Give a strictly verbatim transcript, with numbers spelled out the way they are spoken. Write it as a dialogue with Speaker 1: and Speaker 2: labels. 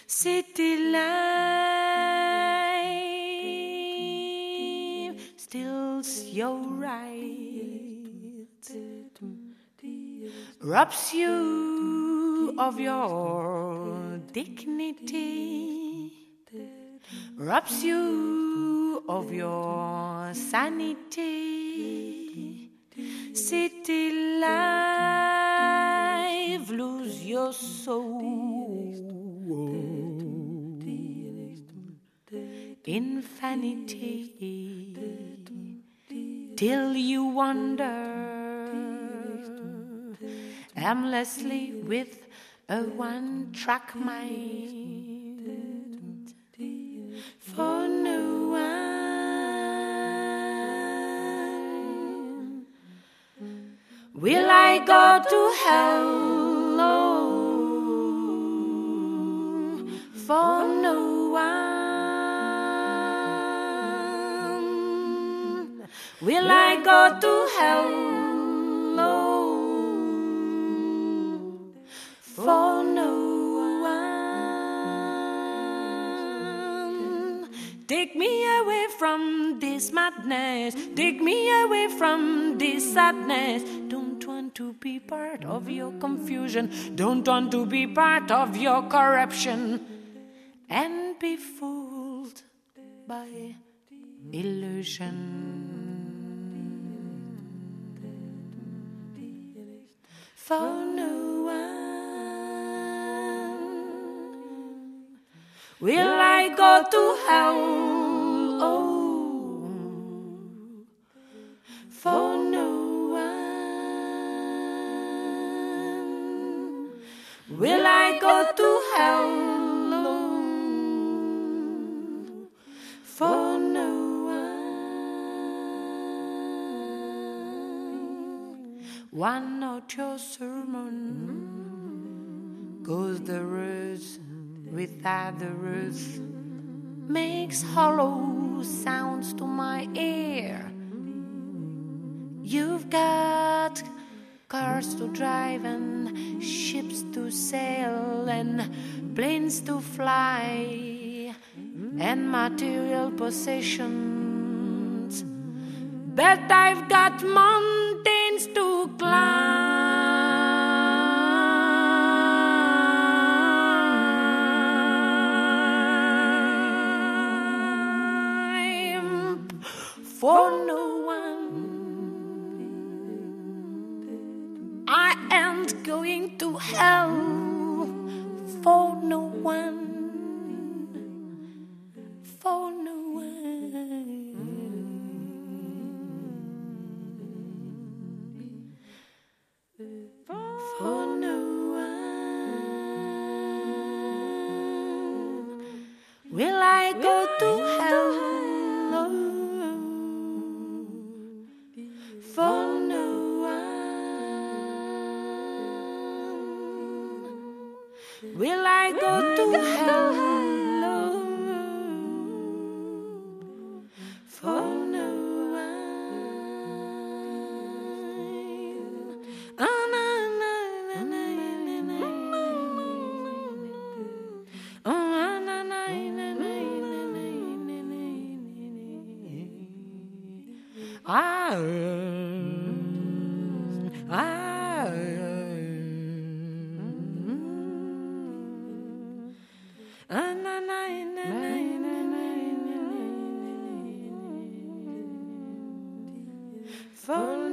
Speaker 1: City life steals your right, robs you of your dignity, robs you of your sanity. City life, lose your soul in vanity, till you wander aimlessly with a one-track mind. For no one will I go to hell, no, for no one will I go to hell, no, for no one. Take me away from this madness, take me away from this sadness. Don't want to be part of your confusion, don't want to be part of your corruption, and be fooled by illusion. For no one will I go to hell, oh, for no one will I go to hell, oh, for no one. One note your sermon goes the roots without the roots, makes hollow sounds to my ear. You've got cars to drive and ships to sail and planes to fly and material possessions, but I've got mountains to climb. For no one I ain't going to hell, for no one, for no one, for no one will I go to hell, no, for no one will I go to hell, no, for no one. Oh, na, na, na, na, na, na, oh, na, na, na, na, na, na, na, ah, ah, ah, na, na, na, na, na, for